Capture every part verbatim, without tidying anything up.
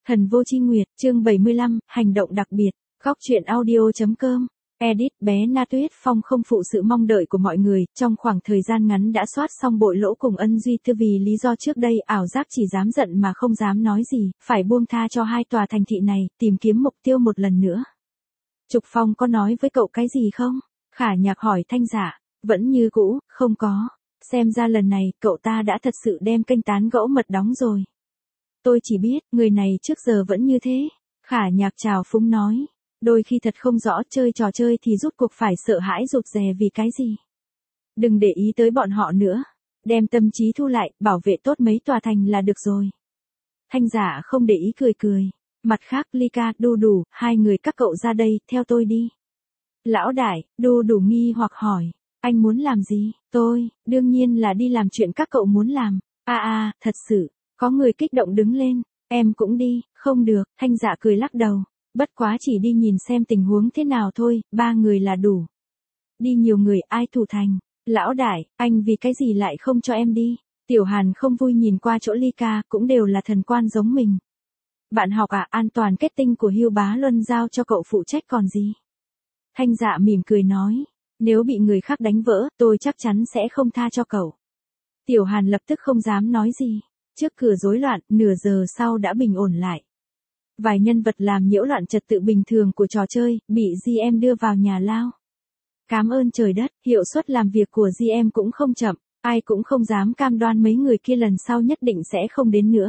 Thần vô chi nguyệt, chương bảy mươi lăm, hành động đặc biệt, góc truyện audio.com. Edit bé Na Tuyết Phong không phụ sự mong đợi của mọi người, trong khoảng thời gian ngắn đã soát xong bội lỗ cùng Ân Duy Tư vì lý do trước đây ảo giác chỉ dám giận mà không dám nói gì, phải buông tha cho hai tòa thành thị này, tìm kiếm mục tiêu một lần nữa. Trục Phong có nói với cậu cái gì không? Khả Nhạc hỏi Thanh Dạ, vẫn như cũ, không có, xem ra lần này cậu ta đã thật sự đem kênh tán gẫu mật đóng rồi. Tôi chỉ biết, người này trước giờ vẫn như thế. Khả Nhạc trào phúng nói. Đôi khi thật không rõ chơi trò chơi thì rút cuộc phải sợ hãi rụt rè vì cái gì. Đừng để ý tới bọn họ nữa. Đem tâm trí thu lại, bảo vệ tốt mấy tòa thành là được rồi. Thanh Giả không để ý cười cười. Mặt khác Ly-ca, Đu Đủ, hai người các cậu ra đây, theo tôi đi. Lão đại, Đu Đủ nghi hoặc hỏi. Anh muốn làm gì? Tôi, đương nhiên là đi làm chuyện các cậu muốn làm. À à, thật sự. Có người kích động đứng lên, em cũng đi, không được, Thanh Dạ cười lắc đầu, bất quá chỉ đi nhìn xem tình huống thế nào thôi, ba người là đủ. Đi nhiều người ai thủ thành, lão đại, anh vì cái gì lại không cho em đi, Tiểu Hàn không vui nhìn qua chỗ Ly-ca, cũng đều là thần quan giống mình. Bạn học à, an toàn kết tinh của Hưu Bá Luân giao cho cậu phụ trách còn gì. Thanh Dạ mỉm cười nói, nếu bị người khác đánh vỡ, tôi chắc chắn sẽ không tha cho cậu. Tiểu Hàn lập tức không dám nói gì. Trước cửa rối loạn, nửa giờ sau đã bình ổn lại. Vài nhân vật làm nhiễu loạn trật tự bình thường của trò chơi, bị giê em đưa vào nhà lao. Cám ơn trời đất, hiệu suất làm việc của giê em cũng không chậm, ai cũng không dám cam đoan mấy người kia lần sau nhất định sẽ không đến nữa.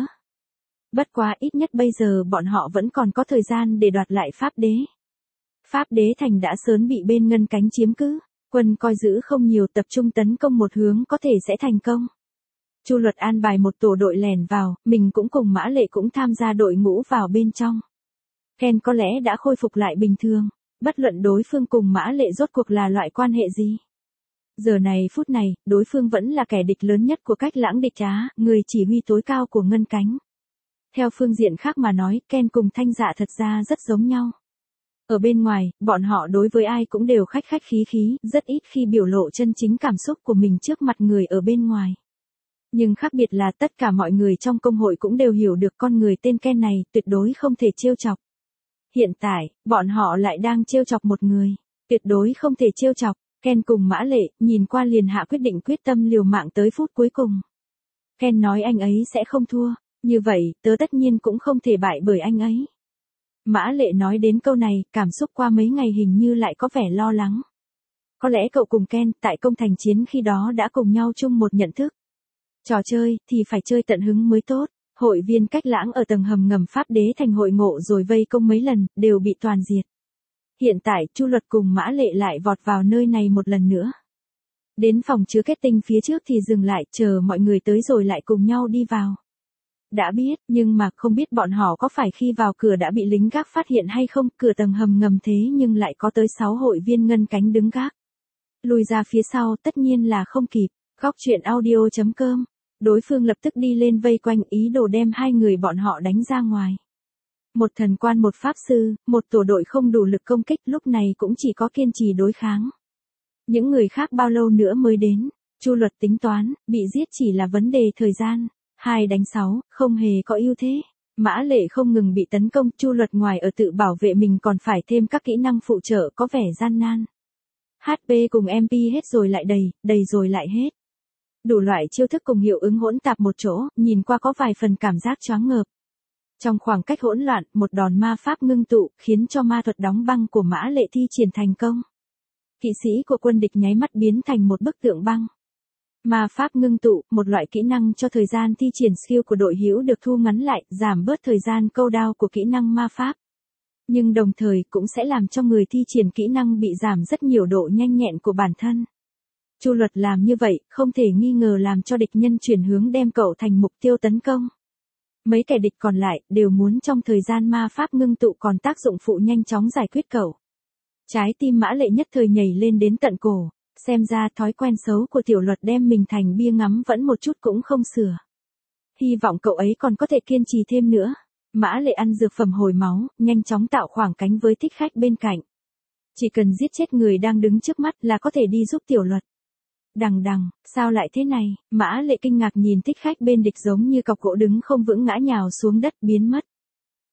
Bất quá ít nhất bây giờ bọn họ vẫn còn có thời gian để đoạt lại Pháp Đế. Pháp Đế thành đã sớm bị bên Ngân Cánh chiếm cứ, quân coi giữ không nhiều tập trung tấn công một hướng có thể sẽ thành công. Chu Luật an bài một tổ đội lẻn vào, mình cũng cùng Mã Lệ cũng tham gia đội ngũ vào bên trong. Ken có lẽ đã khôi phục lại bình thường, bất luận đối phương cùng Mã Lệ rốt cuộc là loại quan hệ gì. Giờ này phút này, đối phương vẫn là kẻ địch lớn nhất của Cách Lãng địch Trá, người chỉ huy tối cao của Ngân Cánh. Theo phương diện khác mà nói, Ken cùng Thanh Dạ thật ra rất giống nhau. Ở bên ngoài, bọn họ đối với ai cũng đều khách khách khí khí, rất ít khi biểu lộ chân chính cảm xúc của mình trước mặt người ở bên ngoài. Nhưng khác biệt là tất cả mọi người trong công hội cũng đều hiểu được con người tên Ken này tuyệt đối không thể trêu chọc. Hiện tại, bọn họ lại đang trêu chọc một người, tuyệt đối không thể trêu chọc. Ken cùng Mã Lệ, nhìn qua liền hạ quyết định quyết tâm liều mạng tới phút cuối cùng. Ken nói anh ấy sẽ không thua, như vậy, tớ tất nhiên cũng không thể bại bởi anh ấy. Mã Lệ nói đến câu này, cảm xúc qua mấy ngày hình như lại có vẻ lo lắng. Có lẽ cậu cùng Ken, tại công thành chiến khi đó đã cùng nhau chung một nhận thức. Trò chơi, thì phải chơi tận hứng mới tốt. Hội viên Cách Lãng ở tầng hầm ngầm Pháp Đế thành hội ngộ rồi vây công mấy lần, đều bị toàn diệt. Hiện tại, Chu Luật cùng Mã Lệ lại vọt vào nơi này một lần nữa. Đến phòng chứa kết tinh phía trước thì dừng lại, chờ mọi người tới rồi lại cùng nhau đi vào. Đã biết, nhưng mà không biết bọn họ có phải khi vào cửa đã bị lính gác phát hiện hay không, cửa tầng hầm ngầm thế nhưng lại có tới sáu hội viên Ngân Cánh đứng gác. Lùi ra phía sau tất nhiên là không kịp. Góc truyện audio.com. Đối phương lập tức đi lên vây quanh ý đồ đem hai người bọn họ đánh ra ngoài. Một thần quan một pháp sư, một tổ đội không đủ lực công kích lúc này cũng chỉ có kiên trì đối kháng. Những người khác bao lâu nữa mới đến, Chu Luật tính toán, bị giết chỉ là vấn đề thời gian. Hai đánh sáu, không hề có ưu thế. Mã Lệ không ngừng bị tấn công, Chu Luật ngoài ở tự bảo vệ mình còn phải thêm các kỹ năng phụ trợ có vẻ gian nan. hát pê cùng em pê hết rồi lại đầy, đầy rồi lại hết. Đủ loại chiêu thức cùng hiệu ứng hỗn tạp một chỗ, nhìn qua có vài phần cảm giác choáng ngợp. Trong khoảng cách hỗn loạn, một đòn ma pháp ngưng tụ, khiến cho ma thuật đóng băng của Mã Lệ thi triển thành công. Kỵ sĩ của quân địch nháy mắt biến thành một bức tượng băng. Ma pháp ngưng tụ, một loại kỹ năng cho thời gian thi triển skill của đội hữu được thu ngắn lại, giảm bớt thời gian câu đao của kỹ năng ma pháp. Nhưng đồng thời cũng sẽ làm cho người thi triển kỹ năng bị giảm rất nhiều độ nhanh nhẹn của bản thân. Chu Luật làm như vậy, không thể nghi ngờ làm cho địch nhân chuyển hướng đem cậu thành mục tiêu tấn công. Mấy kẻ địch còn lại, đều muốn trong thời gian ma pháp ngưng tụ còn tác dụng phụ nhanh chóng giải quyết cậu. Trái tim Mã Lệ nhất thời nhảy lên đến tận cổ, xem ra thói quen xấu của Tiểu Luật đem mình thành bia ngắm vẫn một chút cũng không sửa. Hy vọng cậu ấy còn có thể kiên trì thêm nữa. Mã Lệ ăn dược phẩm hồi máu, nhanh chóng tạo khoảng cánh với thích khách bên cạnh. Chỉ cần giết chết người đang đứng trước mắt là có thể đi giúp Tiểu Luật. Đằng đằng, sao lại thế này? Mã Lệ kinh ngạc nhìn thích khách bên địch giống như cọc gỗ đứng không vững ngã nhào xuống đất biến mất.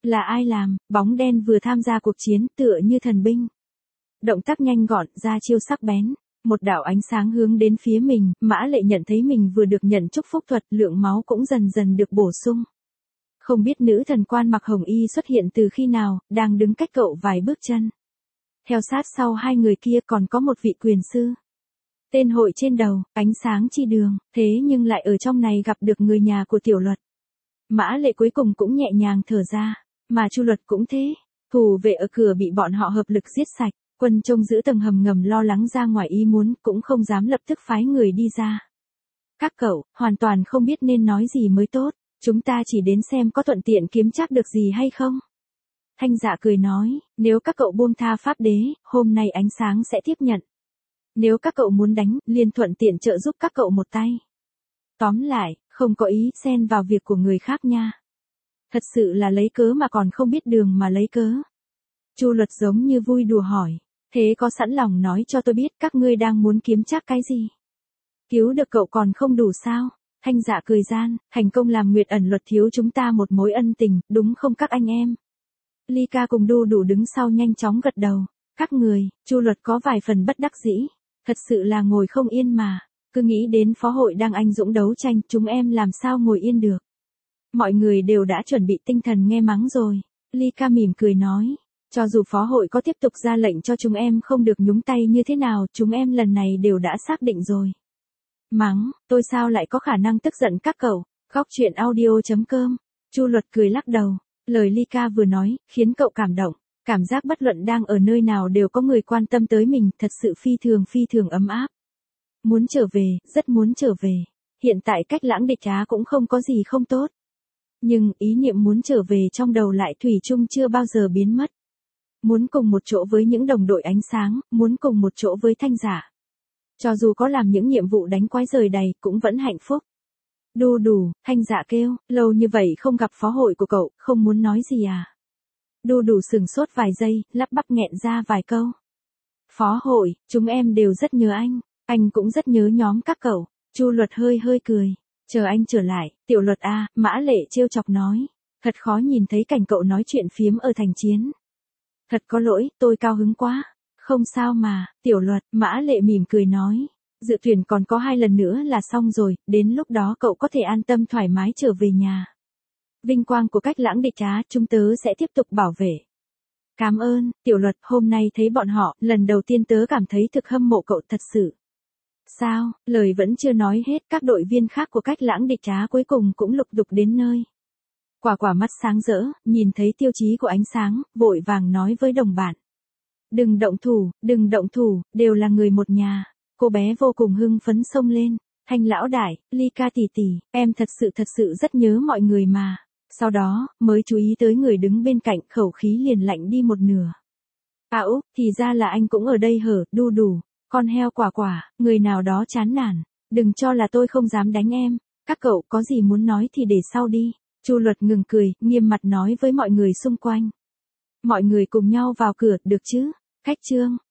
Là ai làm? Bóng đen vừa tham gia cuộc chiến, tựa như thần binh. Động tác nhanh gọn, ra chiêu sắc bén. Một đạo ánh sáng hướng đến phía mình, Mã Lệ nhận thấy mình vừa được nhận chúc phúc thuật, lượng máu cũng dần dần được bổ sung. Không biết nữ thần quan mặc hồng y xuất hiện từ khi nào, đang đứng cách cậu vài bước chân. Theo sát sau hai người kia còn có một vị quyền sư. Tên hội trên đầu, ánh sáng chi đường, thế nhưng lại ở trong này gặp được người nhà của Tiểu Luật. Mã Lệ cuối cùng cũng nhẹ nhàng thở ra, mà Chu Luật cũng thế. Thủ vệ ở cửa bị bọn họ hợp lực giết sạch, quân trông giữ tầng hầm ngầm lo lắng ra ngoài ý muốn, cũng không dám lập tức phái người đi ra. Các cậu, hoàn toàn không biết nên nói gì mới tốt, chúng ta chỉ đến xem có thuận tiện kiếm trác được gì hay không. Thanh Dạ cười nói, nếu các cậu buông tha pháp đế, hôm nay ánh sáng sẽ tiếp nhận. Nếu các cậu muốn đánh, liền thuận tiện trợ giúp các cậu một tay. Tóm lại, không có ý xen vào việc của người khác nha. Thật sự là lấy cớ mà còn không biết đường mà lấy cớ. Chu Luật giống như vui đùa hỏi, thế có sẵn lòng nói cho tôi biết các ngươi đang muốn kiếm trác cái gì? Cứu được cậu còn không đủ sao? Thanh Dạ cười gian, thành công làm Nguyệt Ẩn Luật thiếu chúng ta một mối ân tình, đúng không các anh em? Ly Ca cùng Đu Đủ đứng sau nhanh chóng gật đầu. Các người, Chu Luật có vài phần bất đắc dĩ. Thật sự là ngồi không yên mà. Cứ nghĩ đến phó hội đang anh dũng đấu tranh, chúng em làm sao ngồi yên được. Mọi người đều đã chuẩn bị tinh thần nghe mắng rồi. Ly Ca mỉm cười nói, cho dù phó hội có tiếp tục ra lệnh cho chúng em không được nhúng tay như thế nào, chúng em lần này đều đã xác định rồi. Mắng, tôi sao lại có khả năng tức giận các cậu. Góc truyện audio chấm com. Chu Luật cười lắc đầu. Lời Ly Ca vừa nói, khiến cậu cảm động. Cảm giác bất luận đang ở nơi nào đều có người quan tâm tới mình, thật sự phi thường phi thường ấm áp. Muốn trở về, rất muốn trở về. Hiện tại cách Lãng Địch Á cũng không có gì không tốt. Nhưng ý niệm muốn trở về trong đầu lại thủy chung chưa bao giờ biến mất. Muốn cùng một chỗ với những đồng đội ánh sáng, muốn cùng một chỗ với Thanh Giả. Cho dù có làm những nhiệm vụ đánh quái rời đầy, cũng vẫn hạnh phúc. Đu Đủ, Thanh Dạ kêu, lâu như vậy không gặp phó hội của cậu, không muốn nói gì à? Đu Đủ sừng sốt vài giây, lắp bắp nghẹn ra vài câu. Phó hội, chúng em đều rất nhớ anh, anh cũng rất nhớ nhóm các cậu. Chu Luật hơi hơi cười, chờ anh trở lại. Tiểu Luật a, Mã Lệ trêu chọc nói, thật khó nhìn thấy cảnh cậu nói chuyện phiếm ở thành chiến. Thật có lỗi, tôi cao hứng quá. Không sao mà, Tiểu Luật, Mã Lệ mỉm cười nói. Dự tuyển còn có hai lần nữa là xong rồi, đến lúc đó cậu có thể an tâm thoải mái trở về nhà. Vinh quang của cách Lãng Địch Á, chúng tớ sẽ tiếp tục bảo vệ. Cảm ơn, Tiểu Luật, hôm nay thấy bọn họ, lần đầu tiên tớ cảm thấy thực hâm mộ cậu thật sự. Sao, lời vẫn chưa nói hết, các đội viên khác của cách Lãng Địch Á cuối cùng cũng lục đục đến nơi. Quả Quả mắt sáng rỡ, nhìn thấy tiêu chí của ánh sáng, vội vàng nói với đồng bạn. Đừng động thủ, đừng động thủ, đều là người một nhà. Cô bé vô cùng hưng phấn xông lên. Thanh lão đại, Ly Ca tỷ tỷ, em thật sự thật sự rất nhớ mọi người mà. Sau đó, mới chú ý tới người đứng bên cạnh, khẩu khí liền lạnh đi một nửa. À Úc, thì ra là anh cũng ở đây hở, Đu Đủ, con heo Quả Quả, người nào đó chán nản. Đừng cho là tôi không dám đánh em. Các cậu có gì muốn nói thì để sau đi. Chu Luật ngừng cười, nghiêm mặt nói với mọi người xung quanh. Mọi người cùng nhau vào cửa, được chứ? Khách trương,